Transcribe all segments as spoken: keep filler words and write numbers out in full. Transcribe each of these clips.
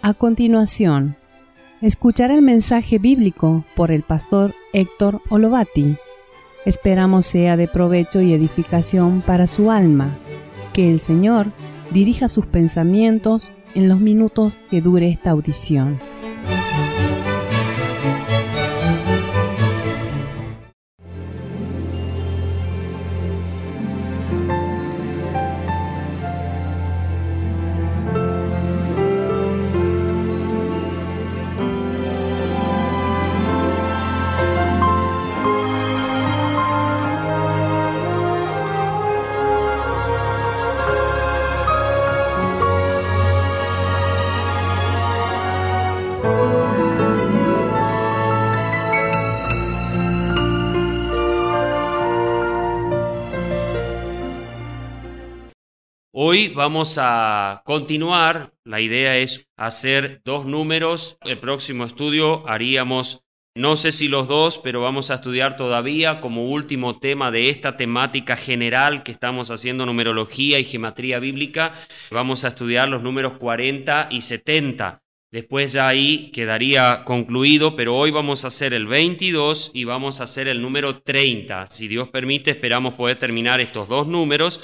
A continuación, escuchar el mensaje bíblico por el pastor Héctor Olovati. Esperamos sea de provecho y edificación para su alma. Que el Señor dirija sus pensamientos en los minutos que dure esta audición. Hoy vamos a continuar, la idea es hacer dos números. El próximo estudio haríamos, no sé si los dos, pero vamos a estudiar todavía como último tema de esta temática general que estamos haciendo, numerología y gematría bíblica. Vamos a estudiar los números cuarenta y setenta. Después ya ahí quedaría concluido, pero hoy vamos a hacer el veintidós y vamos a hacer el número treinta. Si Dios permite, esperamos poder terminar estos dos números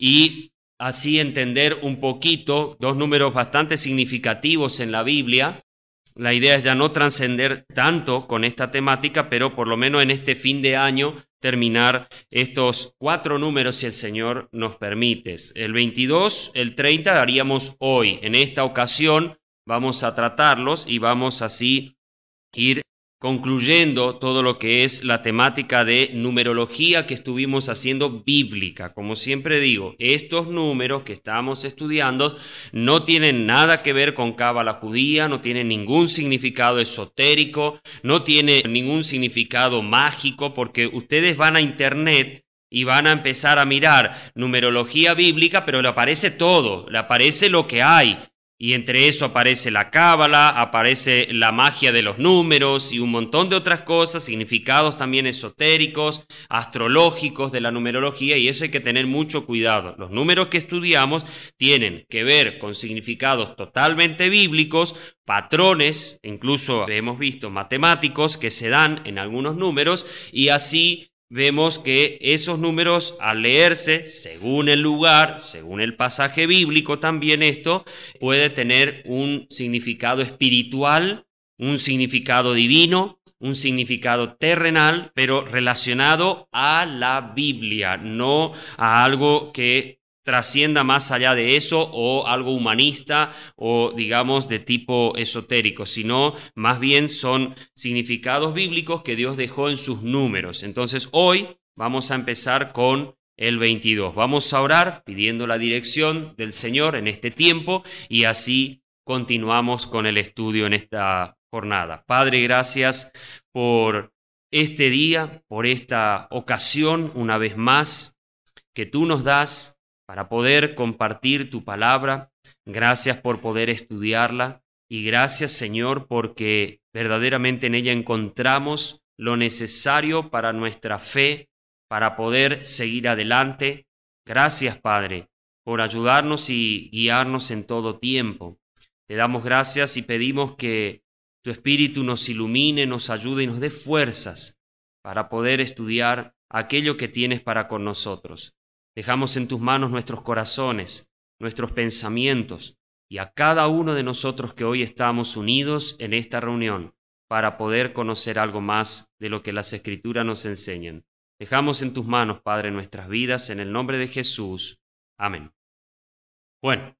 y así entender un poquito, dos números bastante significativos en la Biblia. La idea es ya no trascender tanto con esta temática, pero por lo menos en este fin de año terminar estos cuatro números si el Señor nos permite. El veintidós, el treinta haríamos hoy. En esta ocasión vamos a tratarlos y vamos así ir concluyendo todo lo que es la temática de numerología que estuvimos haciendo bíblica. Como siempre digo, estos números que estamos estudiando no tienen nada que ver con cábala judía, no tienen ningún significado esotérico, no tienen ningún significado mágico, porque ustedes van a internet y van a empezar a mirar numerología bíblica, pero le aparece todo, le aparece lo que hay. Y entre eso aparece la cábala, aparece la magia de los números y un montón de otras cosas, significados también esotéricos, astrológicos de la numerología, y eso hay que tener mucho cuidado. Los números que estudiamos tienen que ver con significados totalmente bíblicos, patrones, incluso hemos visto matemáticos que se dan en algunos números, y así vemos que esos números al leerse, según el lugar, según el pasaje bíblico, también esto puede tener un significado espiritual, un significado divino, un significado terrenal, pero relacionado a la Biblia, no a algo que trascienda más allá de eso o algo humanista o digamos de tipo esotérico, sino más bien son significados bíblicos que Dios dejó en sus números. Entonces hoy vamos a empezar con el veintidós. Vamos a orar pidiendo la dirección del Señor en este tiempo y así continuamos con el estudio en esta jornada. Padre, gracias por este día, por esta ocasión una vez más que tú nos das para poder compartir tu palabra. Gracias por poder estudiarla y gracias, Señor, porque verdaderamente en ella encontramos lo necesario para nuestra fe, para poder seguir adelante. Gracias, Padre, por ayudarnos y guiarnos en todo tiempo. Te damos gracias y pedimos que tu Espíritu nos ilumine, nos ayude y nos dé fuerzas para poder estudiar aquello que tienes para con nosotros. Dejamos en tus manos nuestros corazones, nuestros pensamientos y a cada uno de nosotros que hoy estamos unidos en esta reunión para poder conocer algo más de lo que las Escrituras nos enseñan. Dejamos en tus manos, Padre, nuestras vidas en el nombre de Jesús. Amén. Bueno,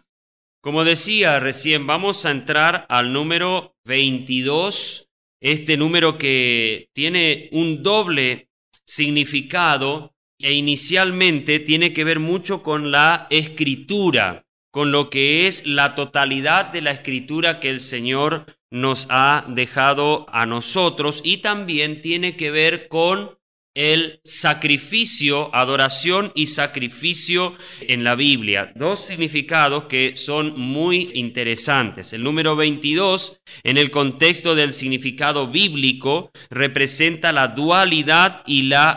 como decía recién, vamos a entrar al número veintidós, este número que tiene un doble significado e inicialmente tiene que ver mucho con la escritura, con lo que es la totalidad de la escritura que el Señor nos ha dejado a nosotros, y también tiene que ver con el sacrificio, adoración y sacrificio en la Biblia. Dos significados que son muy interesantes. El número veintidós, en el contexto del significado bíblico, representa la dualidad y la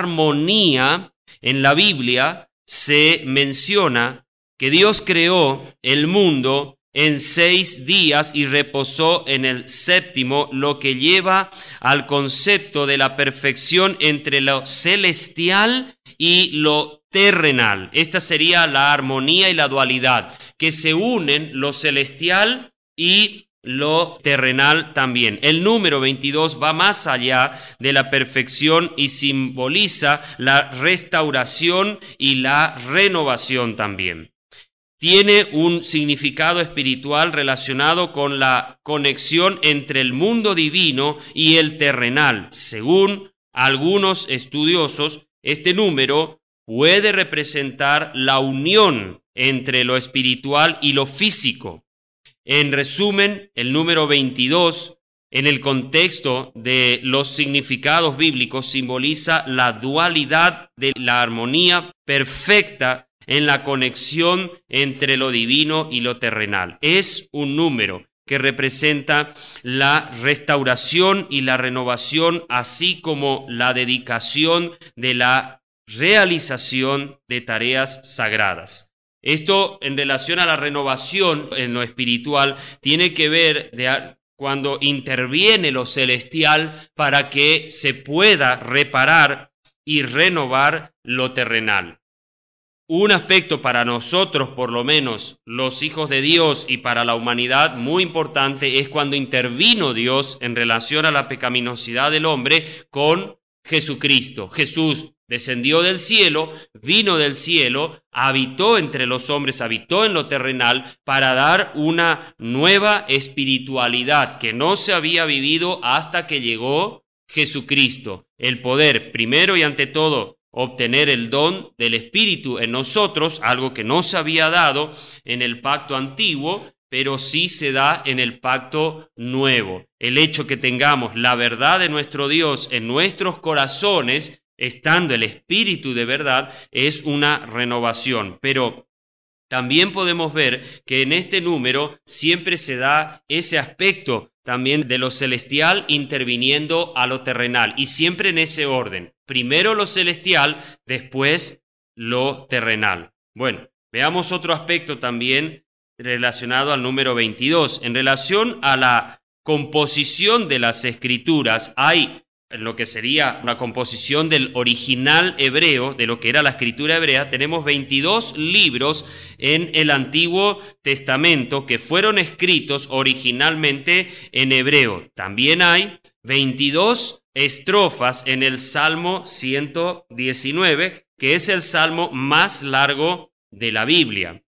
armonía. En la Biblia se menciona que Dios creó el mundo en seis días y reposó en el séptimo, lo que lleva al concepto de la perfección entre lo celestial y lo terrenal. Esta sería la armonía y la dualidad, que se unen lo celestial y lo terrenal también. El número veintidós va más allá de la perfección y simboliza la restauración y la renovación también. Tiene un significado espiritual relacionado con la conexión entre el mundo divino y el terrenal. Según algunos estudiosos, este número puede representar la unión entre lo espiritual y lo físico. En resumen, el número veintidós, en el contexto de los significados bíblicos, simboliza la dualidad de la armonía perfecta en la conexión entre lo divino y lo terrenal. Es un número que representa la restauración y la renovación, así como la dedicación de la realización de tareas sagradas. Esto, en relación a la renovación en lo espiritual, tiene que ver de cuando interviene lo celestial para que se pueda reparar y renovar lo terrenal. Un aspecto para nosotros, por lo menos los hijos de Dios, y para la humanidad muy importante, es cuando intervino Dios en relación a la pecaminosidad del hombre con Jesucristo. Jesús descendió del cielo, vino del cielo, habitó entre los hombres, habitó en lo terrenal para dar una nueva espiritualidad que no se había vivido hasta que llegó Jesucristo. El poder, primero y ante todo, obtener el don del Espíritu en nosotros, algo que no se había dado en el pacto antiguo, pero sí se da en el pacto nuevo. El hecho que tengamos la verdad de nuestro Dios en nuestros corazones, estando el Espíritu de verdad, es una renovación. Pero también podemos ver que en este número siempre se da ese aspecto también de lo celestial interviniendo a lo terrenal, y siempre en ese orden. Primero lo celestial, después lo terrenal. Bueno, veamos otro aspecto también relacionado al número veintidós. En relación a la composición de las escrituras, hay lo que sería una composición del original hebreo, de lo que era la escritura hebrea. Tenemos veintidós libros en el Antiguo Testamento que fueron escritos originalmente en hebreo. También hay veintidós estrofas en el Salmo ciento diecinueve, que es el salmo más largo de la Biblia.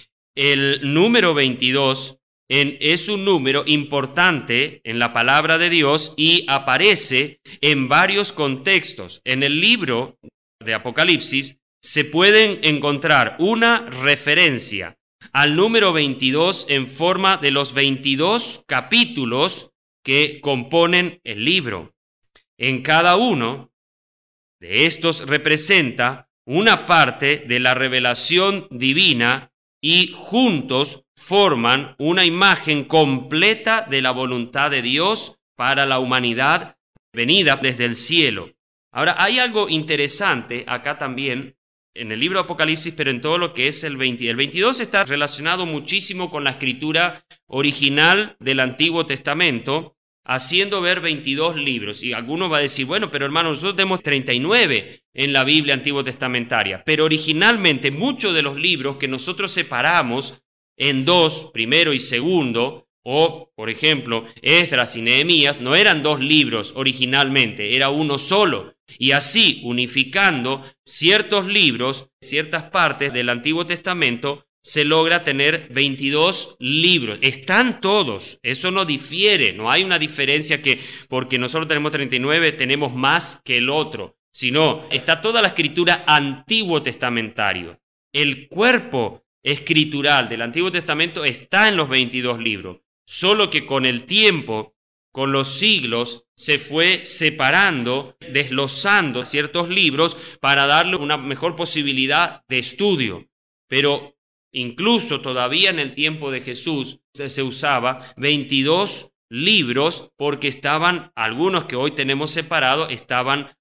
El número veintidós En, es un número importante en la palabra de Dios y aparece en varios contextos. En el libro de Apocalipsis se pueden encontrar una referencia al número veintidós en forma de los veintidós capítulos que componen el libro. En cada uno de estos representa una parte de la revelación divina y juntos forman una imagen completa de la voluntad de Dios para la humanidad venida desde el cielo. Ahora, hay algo interesante acá también en el libro de Apocalipsis, pero en todo lo que es el veinte. El veintidós está relacionado muchísimo con la escritura original del Antiguo Testamento, haciendo ver veintidós libros. Y alguno va a decir, bueno, pero hermano, nosotros tenemos treinta y nueve en la Biblia Antiguo Testamentaria, pero originalmente muchos de los libros que nosotros separamos en dos, primero y segundo, o por ejemplo, Esdras y Nehemías, no eran dos libros originalmente, era uno solo. Y así, unificando ciertos libros, ciertas partes del Antiguo Testamento, se logra tener veintidós libros. Están todos, eso no difiere, no hay una diferencia que porque nosotros tenemos treinta y nueve tenemos más que el otro, sino está toda la escritura antiguo testamentario. El cuerpo escritural del Antiguo Testamento está en los veintidós libros, solo que con el tiempo, con los siglos, se fue separando, desglosando ciertos libros para darle una mejor posibilidad de estudio. Pero incluso todavía en el tiempo de Jesús se usaba veintidós libros porque estaban, algunos que hoy tenemos separados, estaban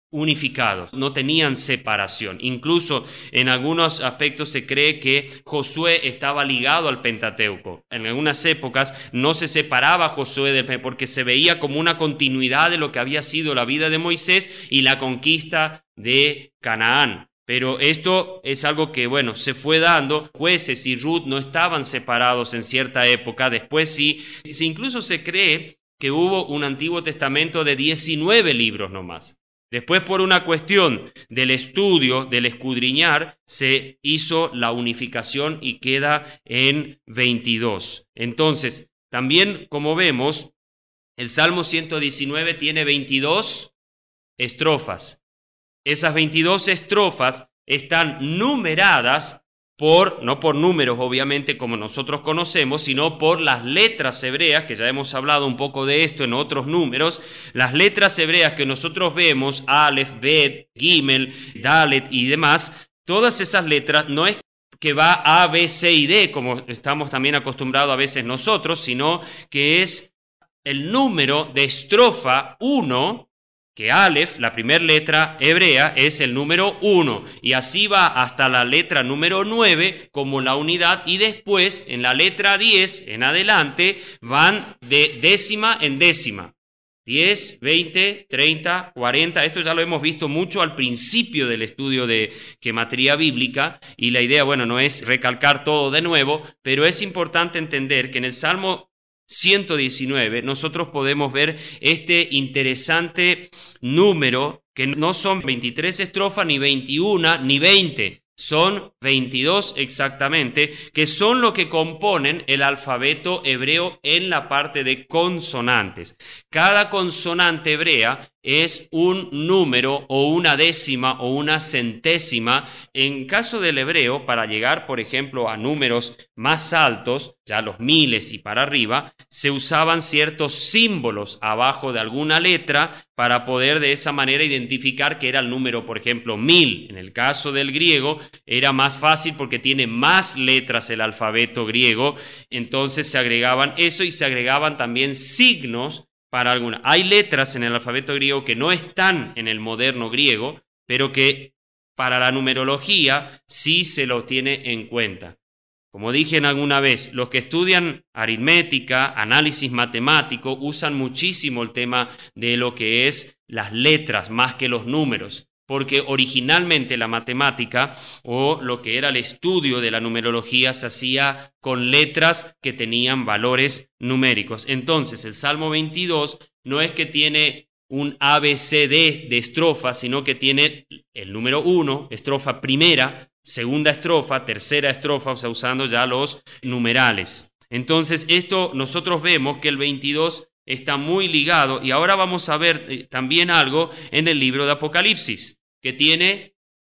unificados, no tenían separación. Incluso en algunos aspectos se cree que Josué estaba ligado al Pentateuco. En algunas épocas no se separaba Josué del Pentateuco porque se veía como una continuidad de lo que había sido la vida de Moisés y la conquista de Canaán. Pero esto es algo que, bueno, se fue dando. Jueces y Ruth no estaban separados en cierta época, después sí. Incluso se cree que hubo un Antiguo Testamento de diecinueve libros nomás. Después, por una cuestión del estudio, del escudriñar, se hizo la unificación y queda en veintidós. Entonces, también como vemos, el Salmo ciento diecinueve tiene veintidós estrofas. Esas veintidós estrofas están numeradas por, no por números obviamente como nosotros conocemos, sino por las letras hebreas, que ya hemos hablado un poco de esto en otros números. Las letras hebreas que nosotros vemos, Aleph, Bet, Gimel, Dalet y demás, todas esas letras no es que va A, B, C y D, como estamos también acostumbrados a veces nosotros, sino que es el número de estrofa uno, que Aleph, la primera letra hebrea, es el número uno, y así va hasta la letra número nueve como la unidad, y después en la letra diez en adelante van de décima en décima. diez, veinte, treinta, cuarenta, esto ya lo hemos visto mucho al principio del estudio de gematría bíblica, y la idea, bueno, no es recalcar todo de nuevo, pero es importante entender que en el Salmo ciento diecinueve nosotros podemos ver este interesante número que no son veintitrés estrofas, ni veintiuna, ni veinte, son veintidós exactamente, que son lo que componen el alfabeto hebreo en la parte de consonantes. Cada consonante hebrea es un número o una décima o una centésima. En caso del hebreo, para llegar, por ejemplo, a números más altos, ya los miles y para arriba, se usaban ciertos símbolos abajo de alguna letra para poder de esa manera identificar que era el número, por ejemplo, mil. En el caso del griego era más fácil porque tiene más letras el alfabeto griego, entonces se agregaban eso y se agregaban también signos para alguna. Hay letras en el alfabeto griego que no están en el moderno griego, pero que para la numerología sí se lo tiene en cuenta. Como dije alguna vez, los que estudian aritmética, análisis matemático, usan muchísimo el tema de lo que es las letras más que los números, porque originalmente la matemática o lo que era el estudio de la numerología se hacía con letras que tenían valores numéricos. Entonces, el Salmo veintidós no es que tiene un A B C D de estrofas, sino que tiene el número uno, estrofa primera, segunda estrofa, tercera estrofa, o sea, usando ya los numerales. Entonces, esto nosotros vemos que el veintidós está muy ligado, y ahora vamos a ver también algo en el libro de Apocalipsis, que tiene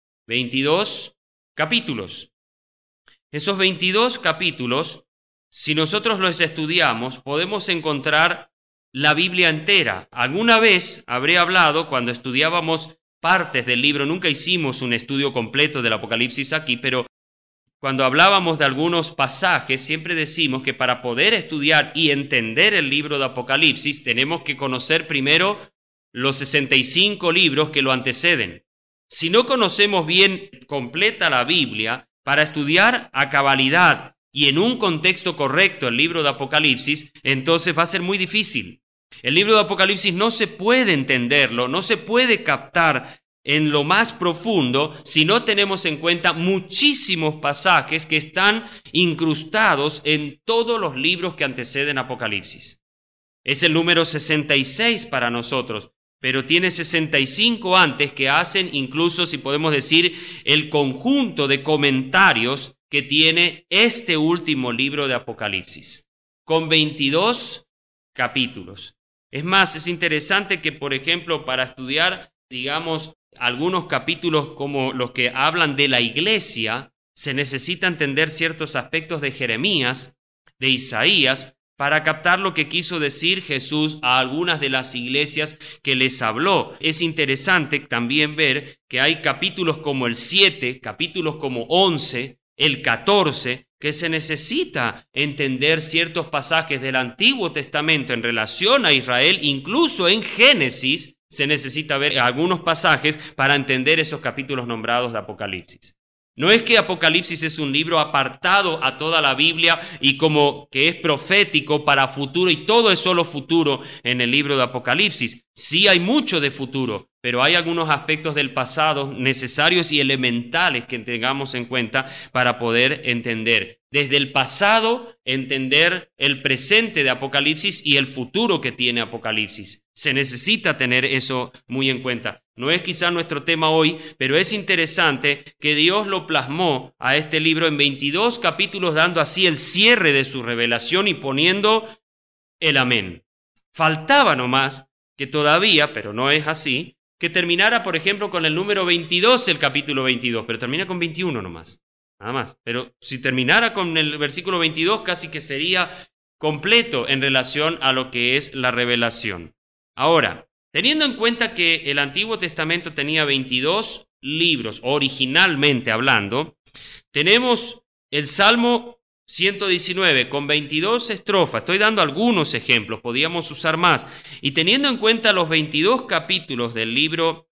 veintidós capítulos. Esos veintidós capítulos, si nosotros los estudiamos, podemos encontrar la Biblia entera. Alguna vez habré hablado cuando estudiábamos partes del libro, nunca hicimos un estudio completo del Apocalipsis aquí, pero cuando hablábamos de algunos pasajes, siempre decimos que para poder estudiar y entender el libro de Apocalipsis, tenemos que conocer primero los sesenta y cinco libros que lo anteceden. Si no conocemos bien completa la Biblia, para estudiar a cabalidad y en un contexto correcto el libro de Apocalipsis, entonces va a ser muy difícil. El libro de Apocalipsis no se puede entenderlo, no se puede captar en lo más profundo si no tenemos en cuenta muchísimos pasajes que están incrustados en todos los libros que anteceden Apocalipsis. Es el número sesenta y seis para nosotros, pero tiene sesenta y cinco antes que hacen incluso, si podemos decir, el conjunto de comentarios que tiene este último libro de Apocalipsis, con veintidós capítulos. Es más, es interesante que, por ejemplo, para estudiar, digamos, algunos capítulos como los que hablan de la iglesia, se necesita entender ciertos aspectos de Jeremías, de Isaías, para captar lo que quiso decir Jesús a algunas de las iglesias que les habló. Es interesante también ver que hay capítulos como el siete, capítulos como once, el catorce, que se necesita entender ciertos pasajes del Antiguo Testamento en relación a Israel, incluso en Génesis, se necesita ver algunos pasajes para entender esos capítulos nombrados de Apocalipsis. No es que Apocalipsis es un libro apartado a toda la Biblia y como que es profético para futuro y todo es solo futuro en el libro de Apocalipsis. Sí hay mucho de futuro, pero hay algunos aspectos del pasado necesarios y elementales que tengamos en cuenta para poder entender. Desde el pasado, entender el presente de Apocalipsis y el futuro que tiene Apocalipsis. Se necesita tener eso muy en cuenta. No es quizá nuestro tema hoy, pero es interesante que Dios lo plasmó a este libro en veintidós capítulos, dando así el cierre de su revelación y poniendo el amén. Faltaba nomás que todavía, pero no es así, que terminara, por ejemplo, con el número veintidós, el capítulo veintidós, pero termina con veintiuno nomás, nada más. Pero si terminara con el versículo veintidós, casi que sería completo en relación a lo que es la revelación. Ahora, teniendo en cuenta que el Antiguo Testamento tenía veintidós libros, originalmente hablando, tenemos el Salmo ciento diecinueve con veintidós estrofas. Estoy dando algunos ejemplos, podíamos usar más. Y teniendo en cuenta los veintidós capítulos del libro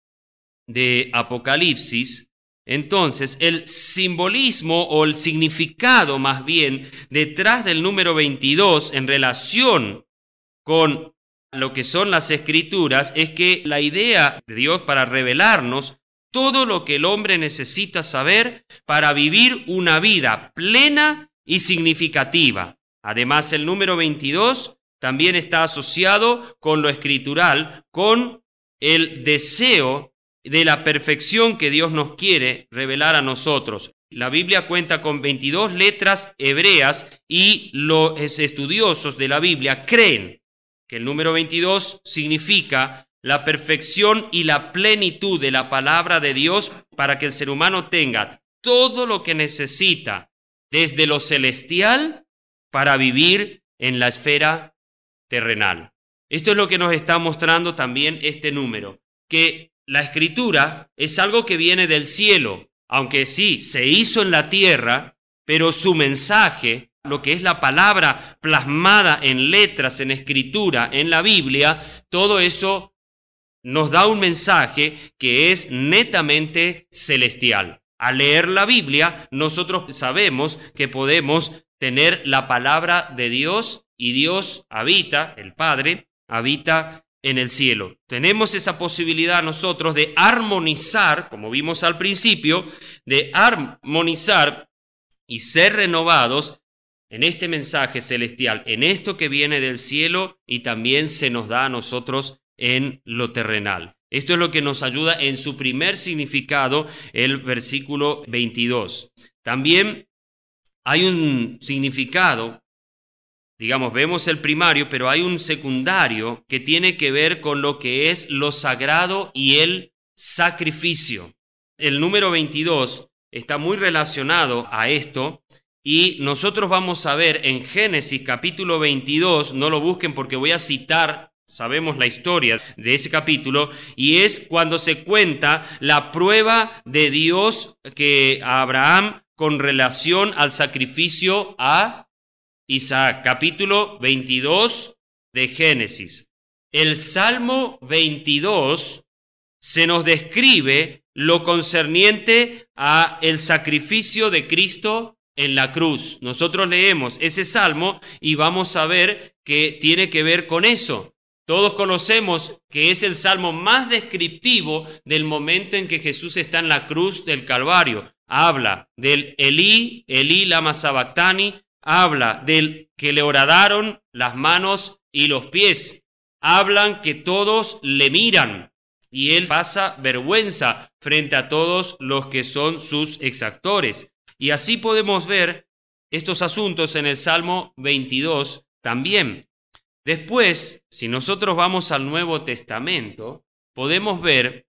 de Apocalipsis, entonces el simbolismo o el significado más bien detrás del número veintidós en relación con lo que son las Escrituras es que la idea de Dios para revelarnos todo lo que el hombre necesita saber para vivir una vida plena y significativa. Además, el número veintidós también está asociado con lo escritural, con el deseo de la perfección que Dios nos quiere revelar a nosotros. La Biblia cuenta con veintidós letras hebreas y los estudiosos de la Biblia creen que el número veintidós significa la perfección y la plenitud de la palabra de Dios para que el ser humano tenga todo lo que necesita desde lo celestial para vivir en la esfera terrenal. Esto es lo que nos está mostrando también este número, que la Escritura es algo que viene del cielo, aunque sí, se hizo en la tierra, pero su mensaje, lo que es la palabra plasmada en letras, en escritura, en la Biblia, todo eso nos da un mensaje que es netamente celestial. Al leer la Biblia, nosotros sabemos que podemos tener la palabra de Dios y Dios habita, el Padre, habita en el cielo. Tenemos esa posibilidad nosotros de armonizar, como vimos al principio, de armonizar y ser renovados en este mensaje celestial, en esto que viene del cielo y también se nos da a nosotros en lo terrenal. Esto es lo que nos ayuda en su primer significado, el versículo veintidós. También hay un significado, digamos, vemos el primario, pero hay un secundario que tiene que ver con lo que es lo sagrado y el sacrificio. El número veintidós está muy relacionado a esto. Y nosotros vamos a ver en Génesis capítulo veintidós, no lo busquen porque voy a citar, sabemos la historia de ese capítulo, y es cuando se cuenta la prueba de Dios que a Abraham con relación al sacrificio a Isaac. Capítulo veintidós de Génesis. El Salmo veintidós se nos describe lo concerniente a el sacrificio de Cristo en la cruz. Nosotros leemos ese salmo y vamos a ver que tiene que ver con eso. Todos conocemos que es el salmo más descriptivo del momento en que Jesús está en la cruz del Calvario. Habla del Elí, Elí lama sabactani, habla del que le horadaron las manos y los pies. Hablan que todos le miran y él pasa vergüenza frente a todos los que son sus exactores. Y así podemos ver estos asuntos en el Salmo veintidós también. Después, si nosotros vamos al Nuevo Testamento, podemos ver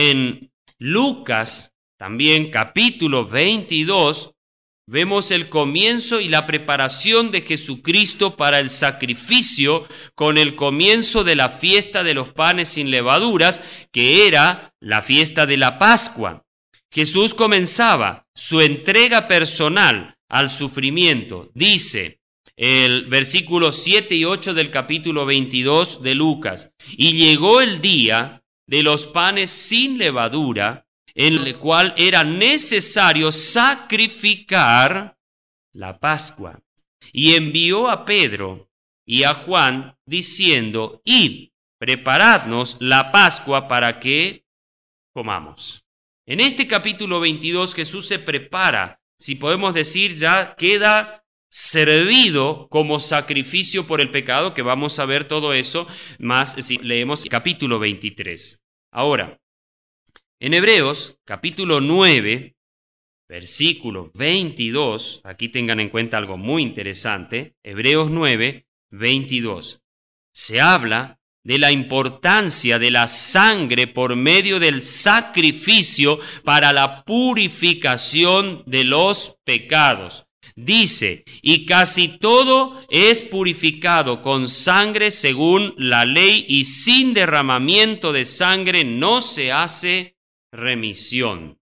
en Lucas, también capítulo veintidós, vemos el comienzo y la preparación de Jesucristo para el sacrificio con el comienzo de la fiesta de los panes sin levaduras, que era la fiesta de la Pascua. Jesús comenzaba su entrega personal al sufrimiento. Dice el versículo siete y ocho del capítulo veintidós de Lucas: y llegó el día de los panes sin levadura, en el cual era necesario sacrificar la Pascua. Y envió a Pedro y a Juan diciendo: id, preparadnos la Pascua para que comamos. En este capítulo veintidós Jesús se prepara, si podemos decir, ya queda servido como sacrificio por el pecado, que vamos a ver todo eso más si leemos capítulo veintitrés. Ahora, en Hebreos capítulo nueve, versículo veintidós, aquí tengan en cuenta algo muy interesante, Hebreos nueve, veintidós, se habla de la importancia de la sangre por medio del sacrificio para la purificación de los pecados. Dice: y casi todo es purificado con sangre según la ley, y sin derramamiento de sangre no se hace remisión.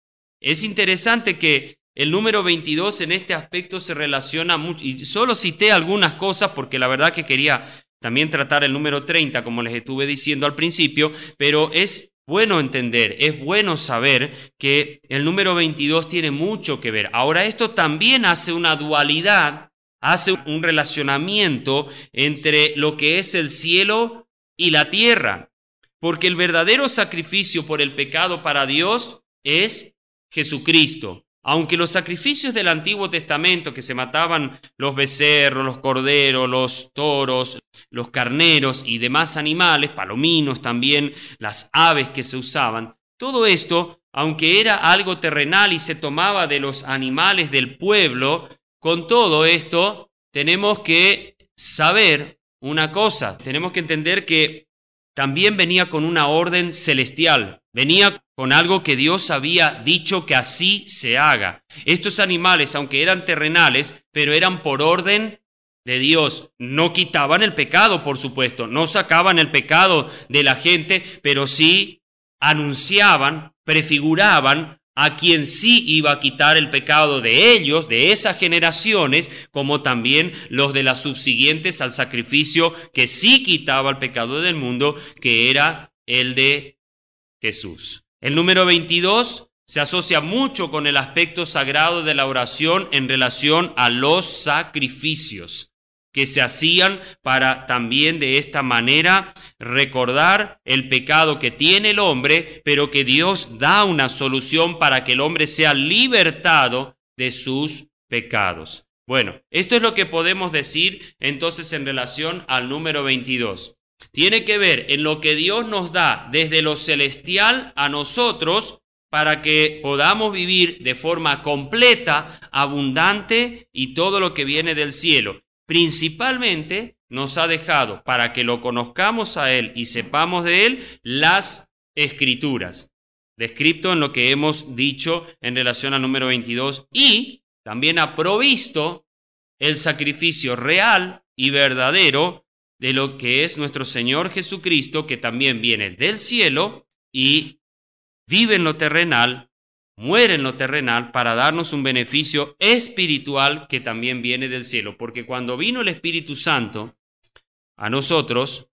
Es interesante que el número veintidós en este aspecto se relaciona mucho, y solo cité algunas cosas porque la verdad que quería también tratar el número treinta, como les estuve diciendo al principio, pero es bueno entender, es bueno saber que el número veintidós tiene mucho que ver. Ahora, esto también hace una dualidad, hace un relacionamiento entre lo que es el cielo y la tierra, porque el verdadero sacrificio por el pecado para Dios es Jesucristo. Aunque los sacrificios del Antiguo Testamento, que se mataban los becerros, los corderos, los toros, los carneros y demás animales, palominos también, las aves que se usaban, todo esto, aunque era algo terrenal y se tomaba de los animales del pueblo, con todo esto tenemos que saber una cosa, tenemos que entender que también venía con una orden celestial, venía con algo que Dios había dicho que así se haga. Estos animales, aunque eran terrenales, pero eran por orden de Dios, no quitaban el pecado, por supuesto, no sacaban el pecado de la gente, pero sí anunciaban, prefiguraban a quien sí iba a quitar el pecado de ellos, de esas generaciones, como también los de las subsiguientes al sacrificio que sí quitaba el pecado del mundo, que era el de Jesús. El número veintidós se asocia mucho con el aspecto sagrado de la oración en relación a los sacrificios que se hacían para también de esta manera recordar el pecado que tiene el hombre, pero que Dios da una solución para que el hombre sea libertado de sus pecados. Bueno, esto es lo que podemos decir entonces en relación al número veintidós. Tiene que ver en lo que Dios nos da desde lo celestial a nosotros para que podamos vivir de forma completa, abundante y todo lo que viene del cielo. Principalmente nos ha dejado, para que lo conozcamos a Él y sepamos de Él, las Escrituras, descrito en lo que hemos dicho en relación al número veintidós, y también ha provisto el sacrificio real y verdadero de lo que es nuestro Señor Jesucristo, que también viene del cielo y vive en lo terrenal, muere en lo terrenal para darnos un beneficio espiritual que también viene del cielo. Porque cuando vino el Espíritu Santo a nosotros,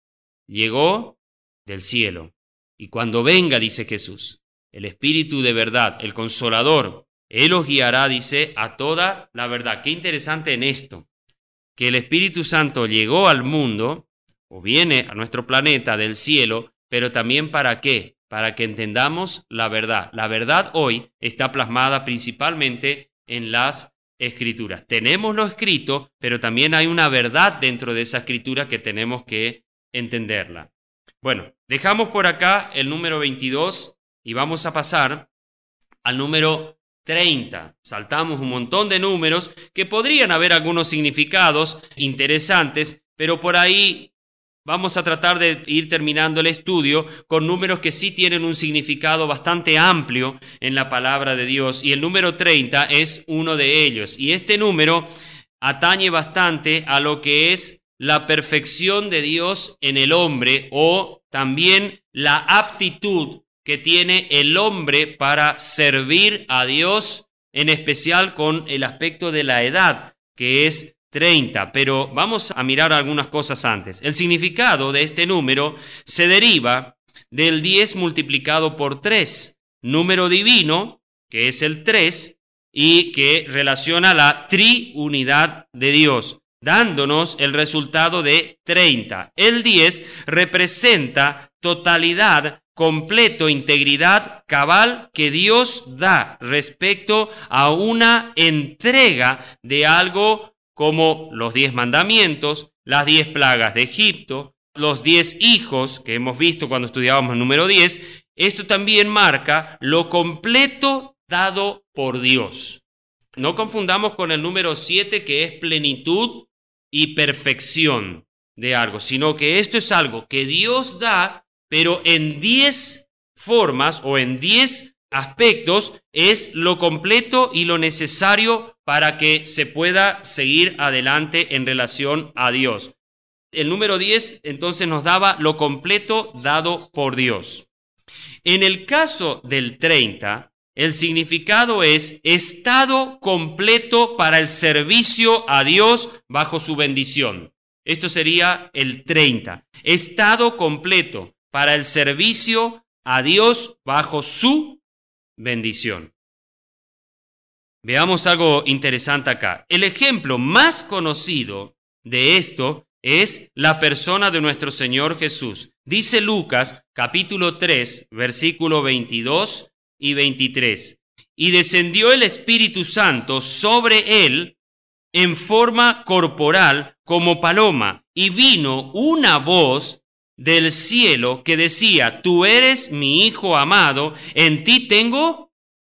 llegó del cielo. Y cuando venga, dice Jesús, el Espíritu de verdad, el Consolador, Él os guiará, dice, a toda la verdad. Qué interesante en esto, que el Espíritu Santo llegó al mundo, o viene a nuestro planeta del cielo, pero también ¿para qué? Para que entendamos la verdad. La verdad hoy está plasmada principalmente en las Escrituras. Tenemos lo escrito, pero también hay una verdad dentro de esa Escritura que tenemos que entenderla. Bueno, dejamos por acá el número veintidós y vamos a pasar al número treinta. Saltamos un montón de números que podrían haber algunos significados interesantes, pero por ahí vamos a tratar de ir terminando el estudio con números que sí tienen un significado bastante amplio en la palabra de Dios, y el número treinta es uno de ellos. Y este número atañe bastante a lo que es la perfección de Dios en el hombre, o también la aptitud que tiene el hombre para servir a Dios, en especial con el aspecto de la edad, que es treinta. Pero vamos a mirar algunas cosas antes. El significado de este número se deriva del diez multiplicado por tres, número divino, que es el tres, y que relaciona la triunidad de Dios, dándonos el resultado de treinta. El diez representa totalidad, completo, integridad, cabal que Dios da respecto a una entrega de algo como los diez mandamientos, las diez plagas de Egipto, los diez hijos que hemos visto cuando estudiábamos el número diez. Esto también marca lo completo dado por Dios. No confundamos con el número siete, que es plenitud y perfección de algo, sino que esto es algo que Dios da, pero en diez formas o en diez aspectos es lo completo y lo necesario para que se pueda seguir adelante en relación a Dios. El número diez entonces nos daba lo completo dado por Dios. En el caso del treinta, el significado es estado completo para el servicio a Dios bajo su bendición. Esto sería el treinta, estado completo para el servicio a Dios bajo su bendición. Veamos algo interesante acá. El ejemplo más conocido de esto es la persona de nuestro Señor Jesús. Dice Lucas capítulo tres, versículo veintidós y veintitrés. Y descendió el Espíritu Santo sobre él en forma corporal como paloma, y vino una voz del cielo que decía: tú eres mi Hijo amado, en ti tengo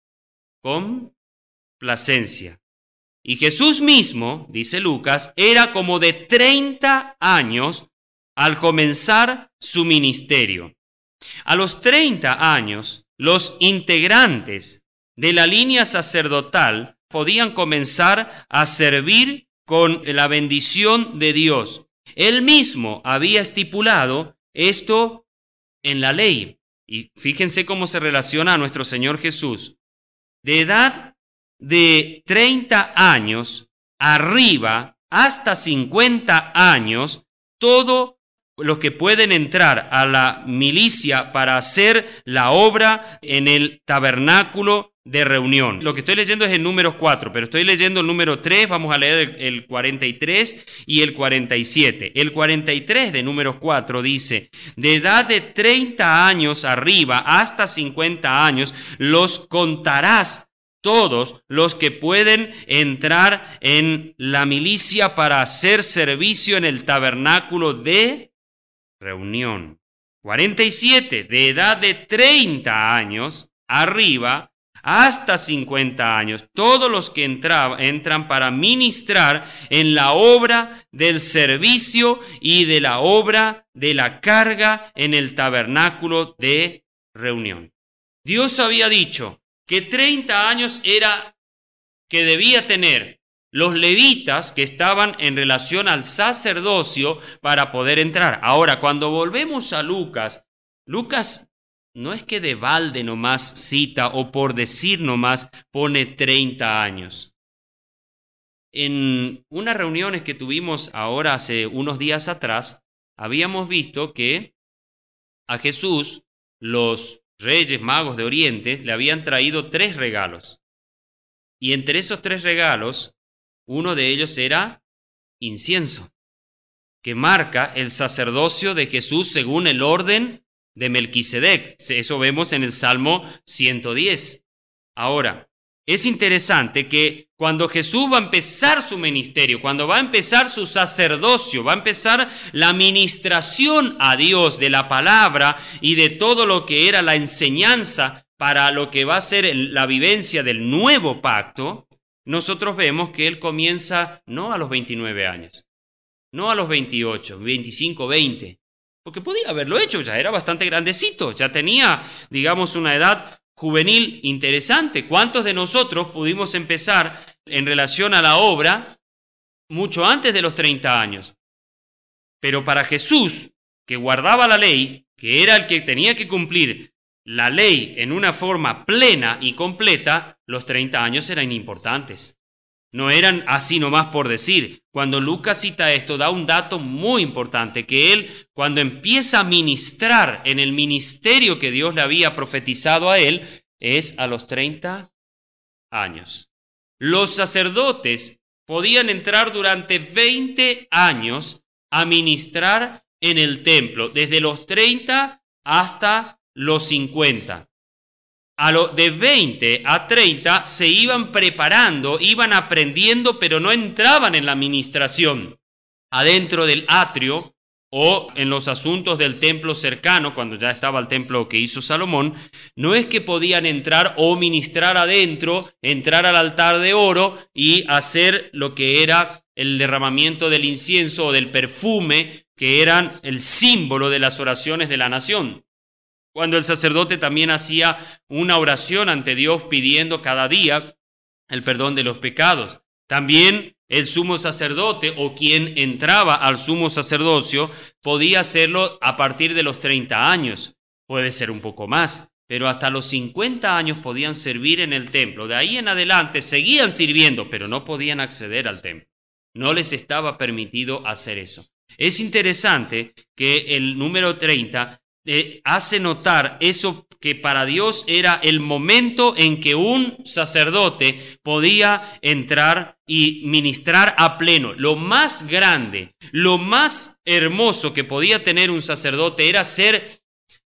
complacencia. Y Jesús mismo, dice Lucas, era como de treinta años al comenzar su ministerio. A los treinta años, los integrantes de la línea sacerdotal podían comenzar a servir con la bendición de Dios. Él mismo había estipulado esto en la ley. Y fíjense cómo se relaciona a nuestro Señor Jesús. De edad de treinta años arriba hasta cincuenta años, todos los que pueden entrar a la milicia para hacer la obra en el tabernáculo de reunión. Lo que estoy leyendo es el número cuatro, pero estoy leyendo el número tres, vamos a leer el, el cuarenta y tres y el cuarenta y siete. El cuarenta y tres de número cuatro dice: de edad de treinta años arriba hasta cincuenta años, los contarás todos los que pueden entrar en la milicia para hacer servicio en el tabernáculo de reunión. cuarenta y siete, de edad de treinta años arriba hasta cincuenta años, todos los que entra, entran para ministrar en la obra del servicio y de la obra de la carga en el tabernáculo de reunión. Dios había dicho que treinta años era que debía tener los levitas que estaban en relación al sacerdocio para poder entrar. Ahora, cuando volvemos a Lucas, Lucas no es que de balde nomás cita o por decir nomás pone treinta años. En unas reuniones que tuvimos ahora hace unos días atrás, habíamos visto que a Jesús los reyes magos de Oriente le habían traído tres regalos. Y entre esos tres regalos, uno de ellos era incienso, que marca el sacerdocio de Jesús según el orden de Melquisedec. Eso vemos en el Salmo ciento diez. Ahora, es interesante que cuando Jesús va a empezar su ministerio, cuando va a empezar su sacerdocio, va a empezar la ministración a Dios de la palabra y de todo lo que era la enseñanza para lo que va a ser la vivencia del nuevo pacto, nosotros vemos que Él comienza no a los veintinueve años, no a los veintiocho, veinticinco, veinte, porque podía haberlo hecho, ya era bastante grandecito, ya tenía, digamos, una edad juvenil interesante. ¿Cuántos de nosotros pudimos empezar en relación a la obra mucho antes de los treinta años? Pero para Jesús, que guardaba la ley, que era el que tenía que cumplir la ley en una forma plena y completa, los treinta años eran importantes. no eran así nomás por decir. Cuando Lucas cita esto, da un dato muy importante, que él, cuando empieza a ministrar en el ministerio que Dios le había profetizado a él, es a los treinta años. Los sacerdotes podían entrar durante veinte años a ministrar en el templo, desde los treinta hasta los cincuenta. A lo de veinte a treinta se iban preparando, iban aprendiendo, pero no entraban en la administración. Adentro del atrio o en los asuntos del templo cercano, cuando ya estaba el templo que hizo Salomón, no es que podían entrar o ministrar adentro, entrar al altar de oro y hacer lo que era el derramamiento del incienso o del perfume, que eran el símbolo de las oraciones de la nación. Cuando el sacerdote también hacía una oración ante Dios pidiendo cada día el perdón de los pecados. También el sumo sacerdote o quien entraba al sumo sacerdocio podía hacerlo a partir de los treinta años. Puede ser un poco más, pero hasta los cincuenta años podían servir en el templo. De ahí en adelante seguían sirviendo, pero no podían acceder al templo. No les estaba permitido hacer eso. Es interesante que el número treinta Eh, hace notar eso, que para Dios era el momento en que un sacerdote podía entrar y ministrar a pleno. Lo más grande, lo más hermoso que podía tener un sacerdote era ser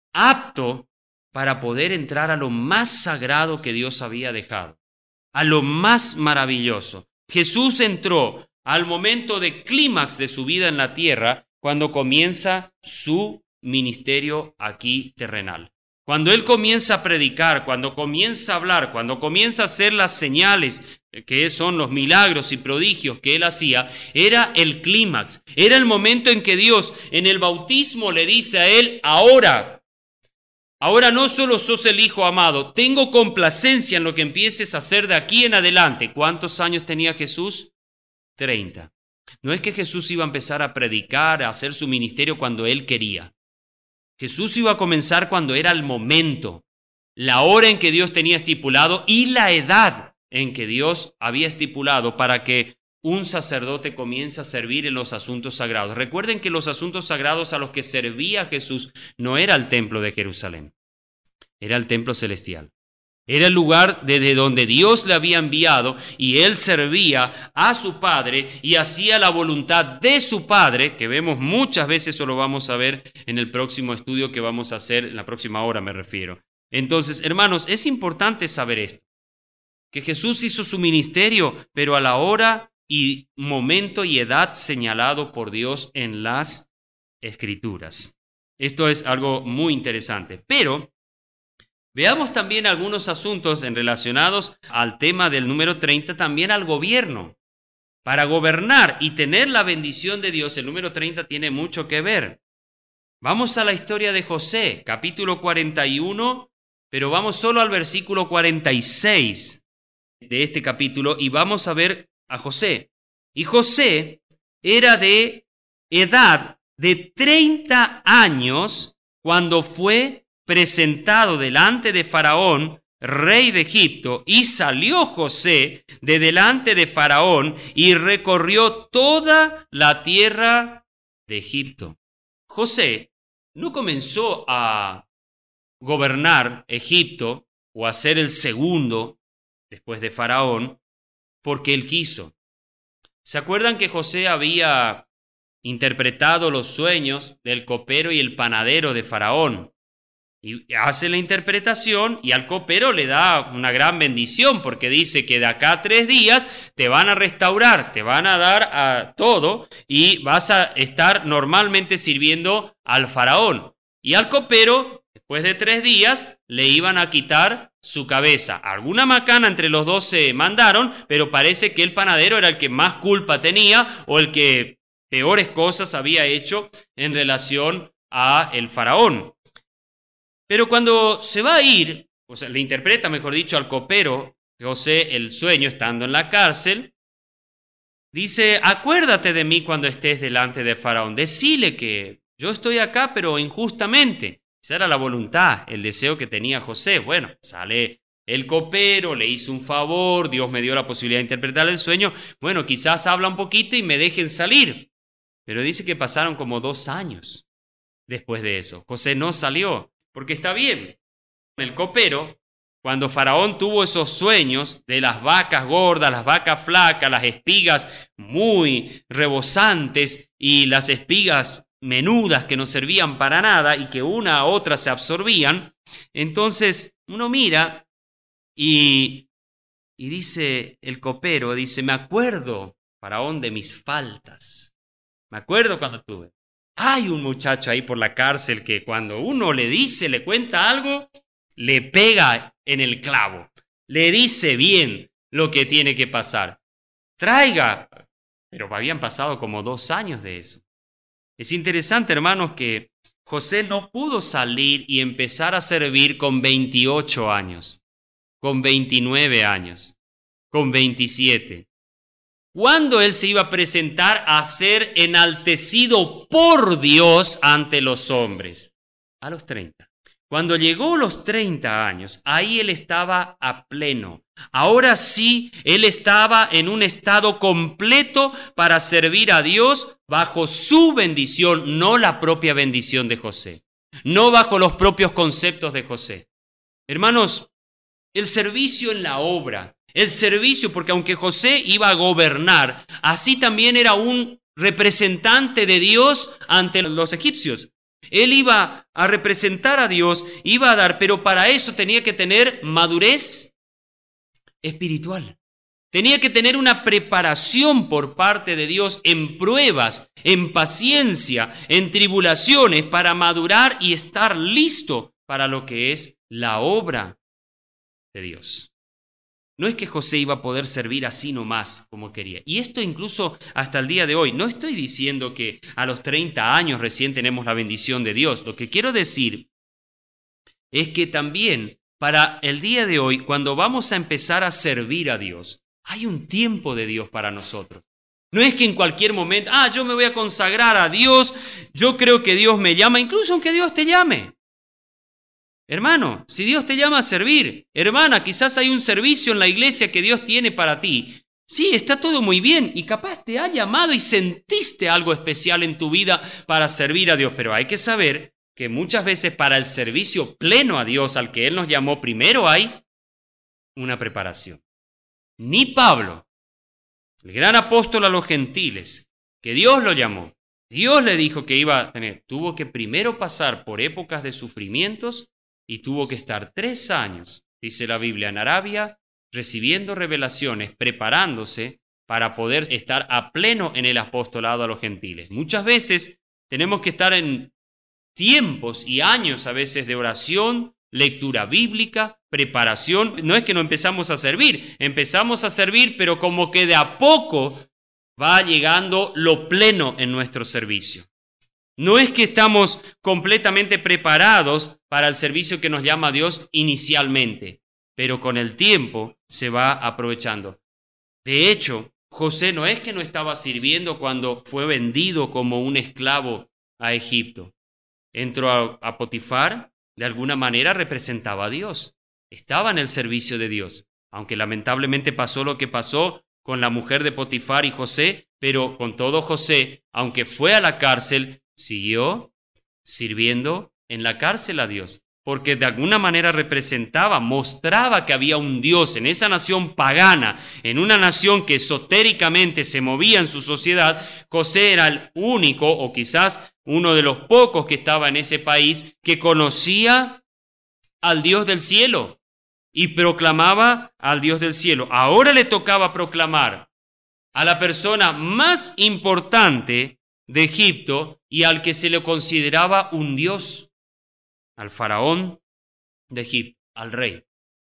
apto para poder entrar a lo más sagrado que Dios había dejado, a lo más maravilloso. Jesús entró al momento de clímax de su vida en la tierra cuando comienza su ministerio aquí terrenal. Cuando él comienza a predicar, cuando comienza a hablar, cuando comienza a hacer las señales, que son los milagros y prodigios que él hacía, era el clímax, era el momento en que Dios en el bautismo le dice a él: ahora, ahora no solo sos el Hijo amado, tengo complacencia en lo que empieces a hacer de aquí en adelante. ¿Cuántos años tenía Jesús? treinta. No es que Jesús iba a empezar a predicar, a hacer su ministerio cuando él quería. Jesús iba a comenzar cuando era el momento, la hora en que Dios tenía estipulado y la edad en que Dios había estipulado para que un sacerdote comience a servir en los asuntos sagrados. Recuerden que los asuntos sagrados a los que servía Jesús no era el templo de Jerusalén, era el templo celestial. Era el lugar desde donde Dios le había enviado y él servía a su Padre y hacía la voluntad de su Padre, que vemos muchas veces, o lo vamos a ver en el próximo estudio que vamos a hacer, en la próxima hora me refiero. Entonces, hermanos, es importante saber esto, que Jesús hizo su ministerio, pero a la hora y momento y edad señalado por Dios en las Escrituras. Esto es algo muy interesante, pero veamos también algunos asuntos en relacionados al tema del número treinta, también al gobierno. Para gobernar y tener la bendición de Dios, el número treinta tiene mucho que ver. Vamos a la historia de José, capítulo cuarenta y uno, pero vamos solo al versículo cuarenta y seis de este capítulo y vamos a ver a José. Y José era de edad de treinta años cuando fue presentado delante de Faraón, rey de Egipto, y salió José de delante de Faraón y recorrió toda la tierra de Egipto. José no comenzó a gobernar Egipto o a ser el segundo después de Faraón porque él quiso. ¿Se acuerdan que José había interpretado los sueños del copero y el panadero de Faraón? Y hace la interpretación y al copero le da una gran bendición porque dice que de acá a tres días te van a restaurar, te van a dar a todo y vas a estar normalmente sirviendo al faraón. Y al copero, después de tres días, le iban a quitar su cabeza. Alguna macana entre los dos se mandaron, pero parece que el panadero era el que más culpa tenía o el que peores cosas había hecho en relación a el faraón. Pero cuando se va a ir, o sea, le interpreta, mejor dicho, al copero José el sueño estando en la cárcel, dice: acuérdate de mí cuando estés delante de Faraón, decile que yo estoy acá pero injustamente. Esa era la voluntad, el deseo que tenía José. Bueno, sale el copero le hizo un favor, Dios me dio la posibilidad de interpretar el sueño, bueno, quizás habla un poquito y me dejen salir. Pero dice que pasaron como dos años después de eso. José no salió, porque está bien. El copero, cuando Faraón tuvo esos sueños de las vacas gordas, las vacas flacas, las espigas muy rebosantes y las espigas menudas que no servían para nada y que una a otra se absorbían, entonces uno mira y, y dice el copero, dice, me acuerdo, Faraón, de mis faltas. Me acuerdo cuando tuve. Hay un muchacho ahí por la cárcel que cuando uno le dice, le cuenta algo, le pega en el clavo, le dice bien lo que tiene que pasar. Traiga. Pero habían pasado como dos años de eso. Es interesante, hermanos, que José no pudo salir y empezar a servir con veintiocho años, con veintinueve años, con veintisiete. ¿Cuándo él se iba a presentar a ser enaltecido por Dios ante los hombres? A los treinta. Cuando llegó a los treinta años, ahí él estaba a pleno. Ahora sí, él estaba en un estado completo para servir a Dios bajo su bendición, no la propia bendición de José, no bajo los propios conceptos de José. Hermanos, el servicio en la obra, el servicio, porque aunque José iba a gobernar, así también era un representante de Dios ante los egipcios. Él iba a representar a Dios, iba a dar, pero para eso tenía que tener madurez espiritual. Tenía que tener una preparación por parte de Dios en pruebas, en paciencia, en tribulaciones, para madurar y estar listo para lo que es la obra de Dios. No es que José iba a poder servir así nomás como quería. Y esto incluso hasta el día de hoy. No estoy diciendo que a los treinta años recién tenemos la bendición de Dios. Lo que quiero decir es que también para el día de hoy, cuando vamos a empezar a servir a Dios, hay un tiempo de Dios para nosotros. No es que en cualquier momento, ah, yo me voy a consagrar a Dios, yo creo que Dios me llama, incluso aunque Dios te llame. Hermano, si Dios te llama a servir, hermana, quizás hay un servicio en la iglesia que Dios tiene para ti. Sí, está todo muy bien y capaz te ha llamado y sentiste algo especial en tu vida para servir a Dios, pero hay que saber que muchas veces para el servicio pleno a Dios al que Él nos llamó, primero hay una preparación. Ni Pablo, el gran apóstol a los gentiles, que Dios lo llamó, Dios le dijo que iba a tener, tuvo que primero pasar por épocas de sufrimientos y tuvo que estar tres años, dice la Biblia, en Arabia, recibiendo revelaciones, preparándose para poder estar a pleno en el apostolado a los gentiles. Muchas veces tenemos que estar en tiempos y años a veces de oración, lectura bíblica, preparación. No es que no empezamos a servir, empezamos a servir, pero como que de a poco va llegando lo pleno en nuestro servicio. No es que estamos completamente preparados para el servicio que nos llama Dios inicialmente, pero con el tiempo se va aprovechando. De hecho, José no es que no estaba sirviendo cuando fue vendido como un esclavo a Egipto. Entró a, a Potifar, de alguna manera representaba a Dios. Estaba en el servicio de Dios, aunque lamentablemente pasó lo que pasó con la mujer de Potifar y José, pero con todo José, aunque fue a la cárcel, siguió sirviendo en la cárcel a Dios, porque de alguna manera representaba, mostraba que había un Dios en esa nación pagana, en una nación que esotéricamente se movía en su sociedad. José era el único, o quizás uno de los pocos que estaba en ese país, que conocía al Dios del cielo y proclamaba al Dios del cielo. Ahora le tocaba proclamar a la persona más importante de Egipto y al que se le consideraba un dios, al faraón de Egipto, al rey.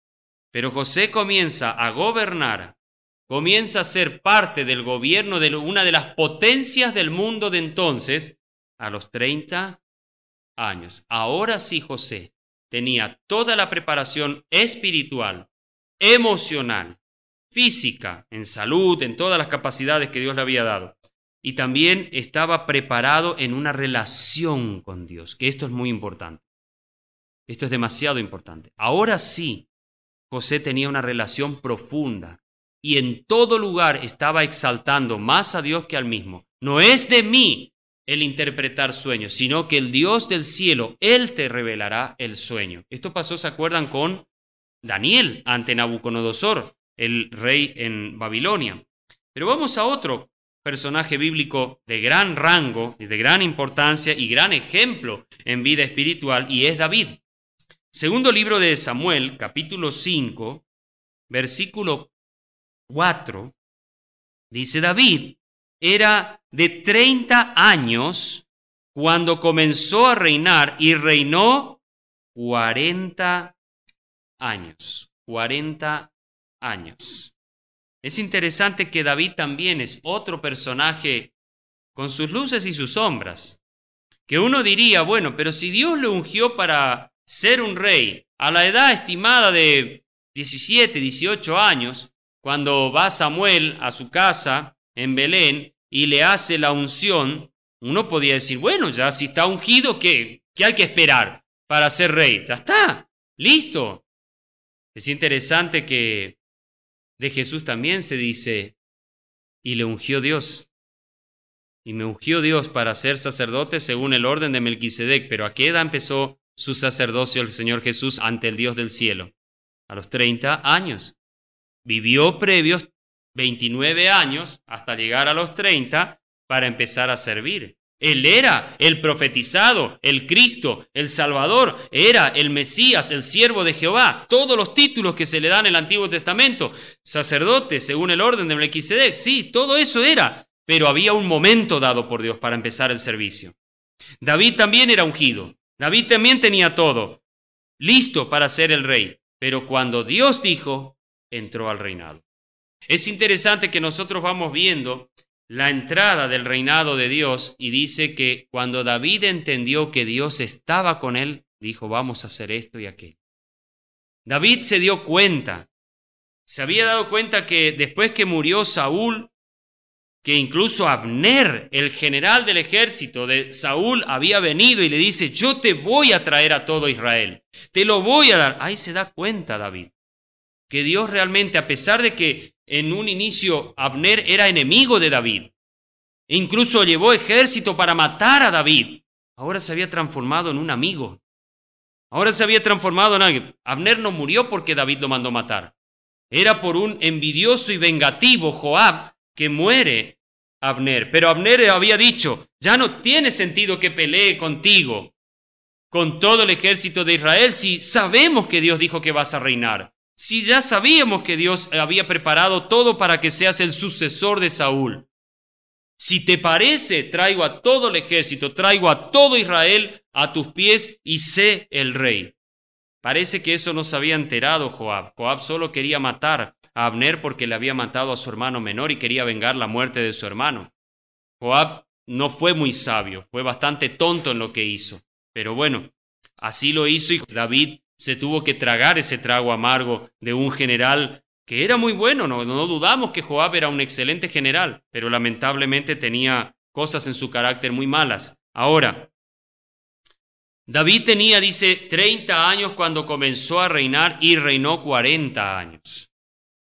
Pero José comienza a gobernar, comienza a ser parte del gobierno de una de las potencias del mundo de entonces a los treinta años. Ahora sí José tenía toda la preparación espiritual, emocional, física, en salud, en todas las capacidades que Dios le había dado. Y también estaba preparado en una relación con Dios, que esto es muy importante. Esto es demasiado importante. Ahora sí, José tenía una relación profunda y en todo lugar estaba exaltando más a Dios que al mismo. No es de mí el interpretar sueños, sino que el Dios del cielo, Él te revelará el sueño. Esto pasó, ¿se acuerdan? Con Daniel ante Nabucodonosor, el rey en Babilonia. Pero vamos a otro personaje bíblico de gran rango y de gran importancia y gran ejemplo en vida espiritual, y es David. Segundo libro de Samuel, capítulo cinco, versículo cuatro, dice: David era de treinta años cuando comenzó a reinar y reinó cuarenta años. cuarenta años. Es interesante que David también es otro personaje con sus luces y sus sombras, que uno diría, bueno, pero si Dios le ungió para ser un rey a la edad estimada de diecisiete, dieciocho años, cuando va Samuel a su casa en Belén y le hace la unción, uno podía decir, bueno, ya si está ungido, ¿qué, qué hay que esperar para ser rey? Ya está, listo. Es interesante que de Jesús también se dice, y le ungió Dios. Y me ungió Dios para ser sacerdote según el orden de Melquisedec. Pero ¿a qué edad empezó su sacerdocio el Señor Jesús ante el Dios del cielo? A los treinta años. Vivió previos veintinueve años hasta llegar a los treinta para empezar a servir. Él era el profetizado, el Cristo, el Salvador, era el Mesías, el siervo de Jehová. Todos los títulos que se le dan en el Antiguo Testamento, sacerdote según el orden de Melquisedec, sí, todo eso era. Pero había un momento dado por Dios para empezar el servicio. David también era ungido. David también tenía todo listo para ser el rey. Pero cuando Dios dijo, entró al reinado. Es interesante que nosotros vamos viendo la entrada del reinado de Dios y dice que cuando David entendió que Dios estaba con él, dijo, vamos a hacer esto y aquello. David se dio cuenta, se había dado cuenta que después que murió Saúl, que incluso Abner, el general del ejército de Saúl, había venido y le dice, yo te voy a traer a todo Israel, te lo voy a dar. Ahí se da cuenta David, que Dios realmente, a pesar de que en un inicio Abner era enemigo de David, e incluso llevó ejército para matar a David, ahora se había transformado en un amigo. Ahora se había transformado en alguien. Abner no murió porque David lo mandó matar. Era por un envidioso y vengativo Joab que muere Abner. Pero Abner había dicho, ya no tiene sentido que pelee contigo, con todo el ejército de Israel, si sabemos que Dios dijo que vas a reinar. Si ya sabíamos que Dios había preparado todo para que seas el sucesor de Saúl. Si te parece, traigo a todo el ejército, traigo a todo Israel a tus pies y sé el rey. Parece que eso no se había enterado Joab. Joab solo quería matar a Abner porque le había matado a su hermano menor y quería vengar la muerte de su hermano. Joab no fue muy sabio, fue bastante tonto en lo que hizo. Pero bueno, así lo hizo y David se tuvo que tragar ese trago amargo de un general que era muy bueno. No, no dudamos que Joab era un excelente general, pero lamentablemente tenía cosas en su carácter muy malas. Ahora, David tenía, dice, treinta años cuando comenzó a reinar y reinó cuarenta años.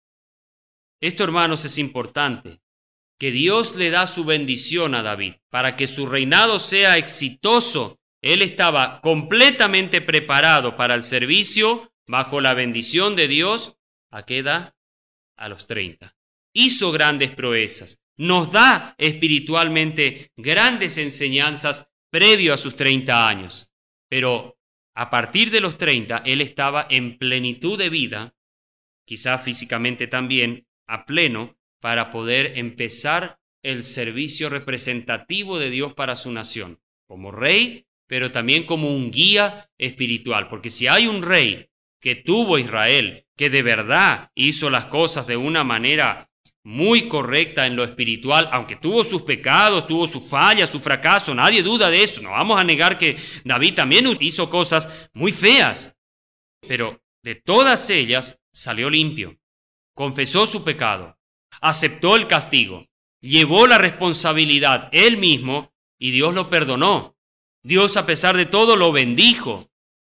Esto, hermanos, es importante, que Dios le da su bendición a David para que su reinado sea exitoso. Él estaba completamente preparado para el servicio bajo la bendición de Dios. ¿A qué edad? A los treinta. Hizo grandes proezas. Nos da espiritualmente grandes enseñanzas previo a sus treinta años. Pero a partir de los treinta, él estaba en plenitud de vida, quizá físicamente también, a pleno, para poder empezar el servicio representativo de Dios para su nación, como rey, pero también como un guía espiritual. Porque si hay un rey que tuvo Israel, que de verdad hizo las cosas de una manera muy correcta en lo espiritual, aunque tuvo sus pecados, tuvo sus fallas, su fracaso, nadie duda de eso. No vamos a negar que David también hizo cosas muy feas, pero de todas ellas salió limpio, confesó su pecado, aceptó el castigo, llevó la responsabilidad él mismo y Dios lo perdonó. Dios, a pesar de todo, lo bendijo.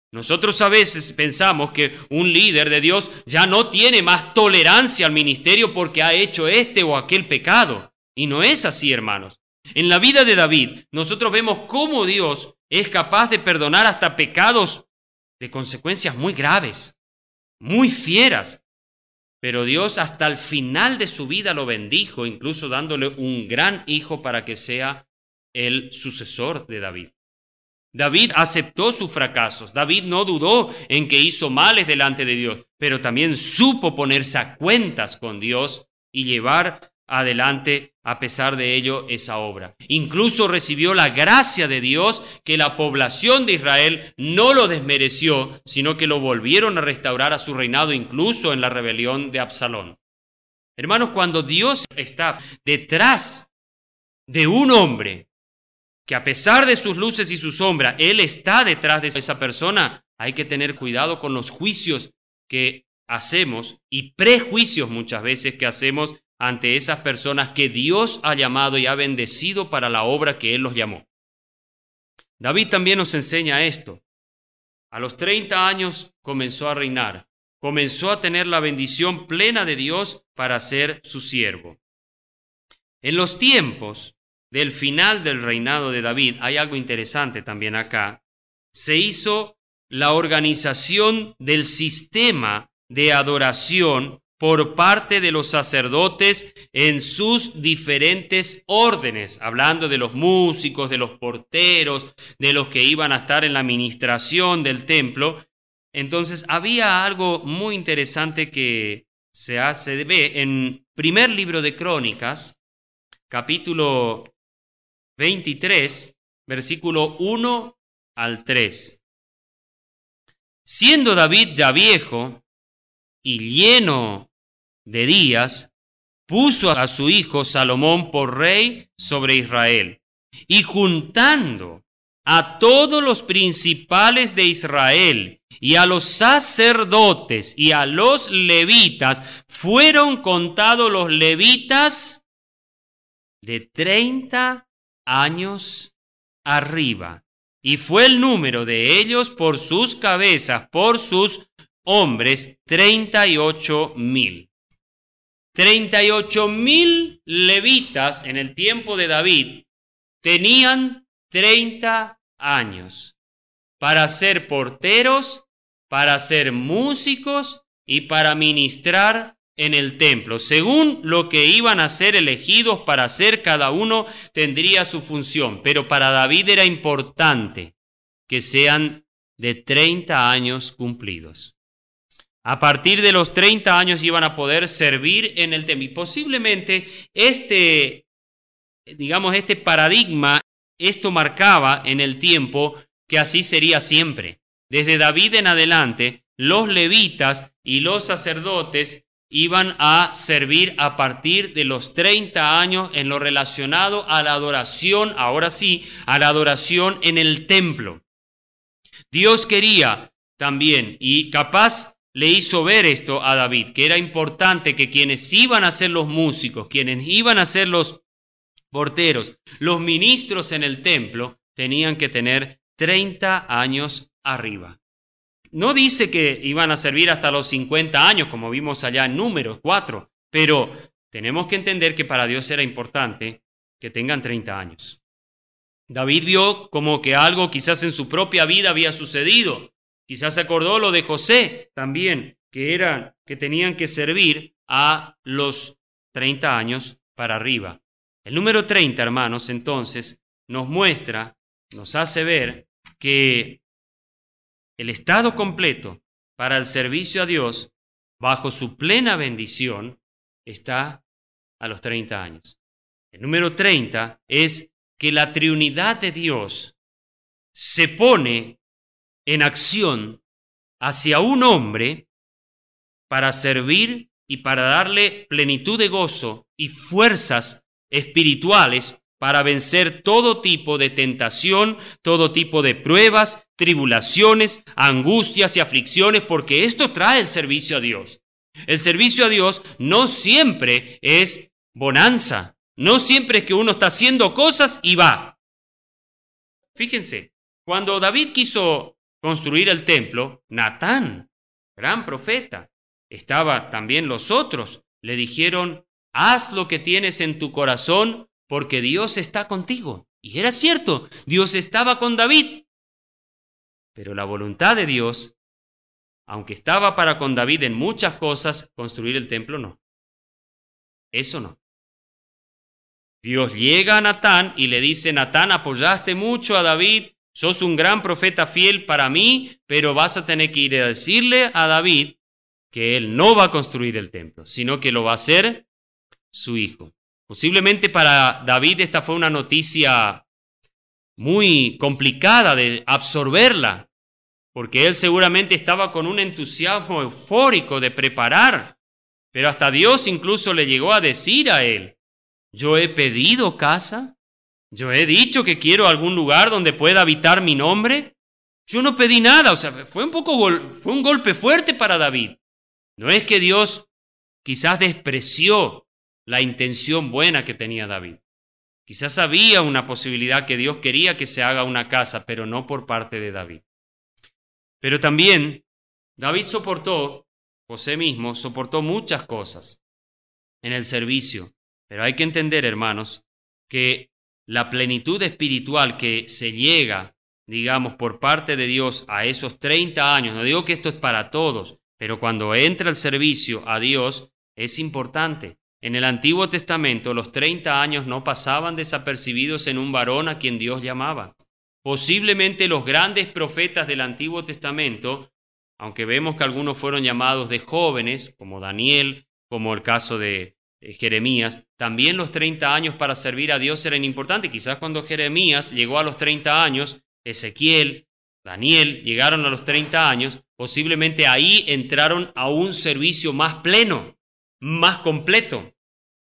Nosotros a veces pensamos que un líder de Dios ya no tiene más tolerancia al ministerio porque ha hecho este o aquel pecado. Y no es así, hermanos. En la vida de David, nosotros vemos cómo Dios es capaz de perdonar hasta pecados de consecuencias muy graves, muy fieras. Pero Dios hasta el final de su vida lo bendijo, incluso dándole un gran hijo para que sea el sucesor de David. David aceptó sus fracasos. David no dudó en que hizo males delante de Dios, pero también supo ponerse a cuentas con Dios y llevar adelante, a pesar de ello, esa obra. Incluso recibió la gracia de Dios, que la población de Israel no lo desmereció, sino que lo volvieron a restaurar a su reinado, incluso en la rebelión de Absalón. Hermanos, cuando Dios está detrás de un hombre, que a pesar de sus luces y su sombra, Él está detrás de esa persona, hay que tener cuidado con los juicios que hacemos y prejuicios muchas veces que hacemos ante esas personas que Dios ha llamado y ha bendecido para la obra que Él los llamó. David también nos enseña esto. A los treinta años comenzó a reinar, comenzó a tener la bendición plena de Dios para ser su siervo. En los tiempos del final del reinado de David, hay algo interesante también acá, se hizo la organización del sistema de adoración por parte de los sacerdotes en sus diferentes órdenes, hablando de los músicos, de los porteros, de los que iban a estar en la administración del templo. Entonces había algo muy interesante que se hace, ve en primer libro de Crónicas, capítulo veintitrés, versículo uno al tres. Siendo David ya viejo y lleno de días, puso a su hijo Salomón por rey sobre Israel, y juntando a todos los principales de Israel y a los sacerdotes y a los levitas, fueron contados los levitas de treinta años arriba, y fue el número de ellos por sus cabezas, por sus hombres, treinta y ocho mil. Treinta y ocho mil levitas en el tiempo de David tenían treinta años para ser porteros, para ser músicos y para ministrar en el templo. Según lo que iban a ser elegidos para hacer, cada uno tendría su función, pero para David era importante que sean de treinta años cumplidos. A partir de los treinta años iban a poder servir en el templo. Y posiblemente este, digamos, este paradigma, esto marcaba en el tiempo que así sería siempre. Desde David en adelante, los levitas y los sacerdotes iban a servir a partir de los treinta años en lo relacionado a la adoración, ahora sí, a la adoración en el templo. Dios quería también, y capaz le hizo ver esto a David, que era importante que quienes iban a ser los músicos, quienes iban a ser los porteros, los ministros en el templo, tenían que tener treinta años arriba. No dice que iban a servir hasta los cincuenta años, como vimos allá en Números cuatro, pero tenemos que entender que para Dios era importante que tengan treinta años. David vio como que algo quizás en su propia vida había sucedido. Quizás se acordó lo de José también, que eran, que tenían que servir a los treinta años para arriba. El número treinta, hermanos, entonces, nos muestra, nos hace ver que el estado completo para el servicio a Dios, bajo su plena bendición, está a los treinta años. El número treinta es que la triunidad de Dios se pone en acción hacia un hombre para servir y para darle plenitud de gozo y fuerzas espirituales para vencer todo tipo de tentación, todo tipo de pruebas, tribulaciones, angustias y aflicciones, porque esto trae el servicio a Dios. El servicio a Dios no siempre es bonanza, no siempre es que uno está haciendo cosas y va. Fíjense, cuando David quiso construir el templo, Natán, gran profeta, estaba también los otros, le dijeron, haz lo que tienes en tu corazón, porque Dios está contigo. Y era cierto, Dios estaba con David. Pero la voluntad de Dios, aunque estaba para con David en muchas cosas, construir el templo no. Eso no. Dios llega a Natán y le dice, Natán, apoyaste mucho a David, sos un gran profeta fiel para mí, pero vas a tener que ir a decirle a David que él no va a construir el templo, sino que lo va a hacer su hijo. Posiblemente para David esta fue una noticia muy complicada de absorberla, porque él seguramente estaba con un entusiasmo eufórico de preparar, pero hasta Dios incluso le llegó a decir a él, yo he pedido casa, yo he dicho que quiero algún lugar donde pueda habitar mi nombre, yo no pedí nada, o sea, fue un poco, gol- fue un golpe fuerte para David. No es que Dios quizás despreció la intención buena que tenía David. Quizás había una posibilidad que Dios quería que se haga una casa, pero no por parte de David. Pero también David soportó, José mismo, soportó muchas cosas en el servicio. Pero hay que entender, hermanos, que la plenitud espiritual que se llega, digamos, por parte de Dios a esos treinta años, no digo que esto es para todos, pero cuando entra el servicio a Dios es importante. En el Antiguo Testamento los treinta años no pasaban desapercibidos en un varón a quien Dios llamaba. Posiblemente los grandes profetas del Antiguo Testamento, aunque vemos que algunos fueron llamados de jóvenes, como Daniel, como el caso de Jeremías, también los treinta años para servir a Dios eran importantes. Quizás cuando Jeremías llegó a los treinta años, Ezequiel, Daniel llegaron a los treinta años, posiblemente ahí entraron a un servicio más pleno, más completo.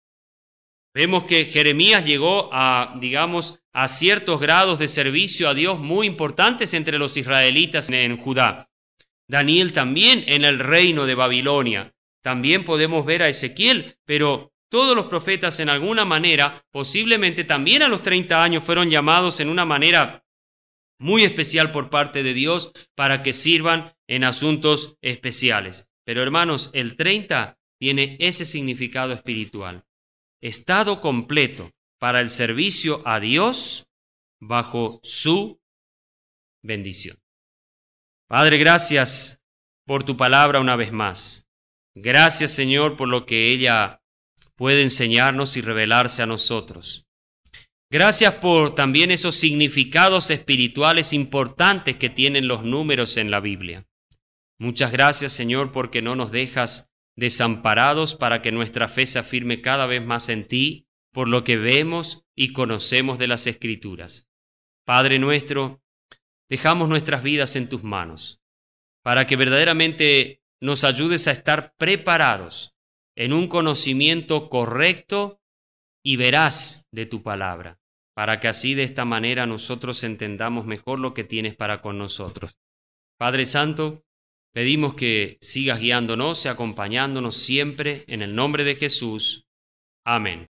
Vemos que Jeremías llegó a, digamos, a ciertos grados de servicio a Dios muy importantes entre los israelitas en Judá. Daniel también en el reino de Babilonia. También podemos ver a Ezequiel, pero todos los profetas en alguna manera, posiblemente también a los treinta años, fueron llamados en una manera muy especial por parte de Dios para que sirvan en asuntos especiales. Pero hermanos, el treinta tiene ese significado espiritual. Estado completo para el servicio a Dios bajo su bendición. Padre, gracias por tu palabra una vez más. Gracias, Señor, por lo que ella puede enseñarnos y revelarse a nosotros. Gracias por también esos significados espirituales importantes que tienen los números en la Biblia. Muchas gracias, Señor, porque no nos dejas desamparados para que nuestra fe se afirme cada vez más en ti, por lo que vemos y conocemos de las Escrituras. Padre nuestro, dejamos nuestras vidas en tus manos, para que verdaderamente nos ayudes a estar preparados en un conocimiento correcto y veraz de tu palabra, para que así de esta manera nosotros entendamos mejor lo que tienes para con nosotros. Padre Santo, pedimos que sigas guiándonos y acompañándonos siempre en el nombre de Jesús. Amén.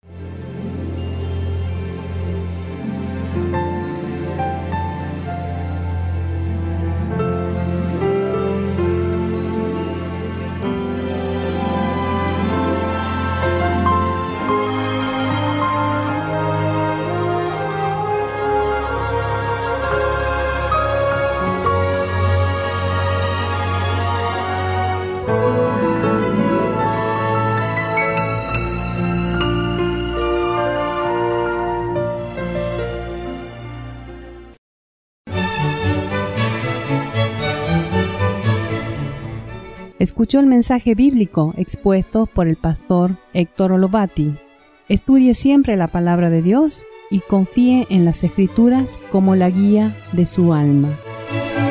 Escuchó el mensaje bíblico expuesto por el pastor Héctor Olovati. Estudie siempre la palabra de Dios y confíe en las Escrituras como la guía de su alma.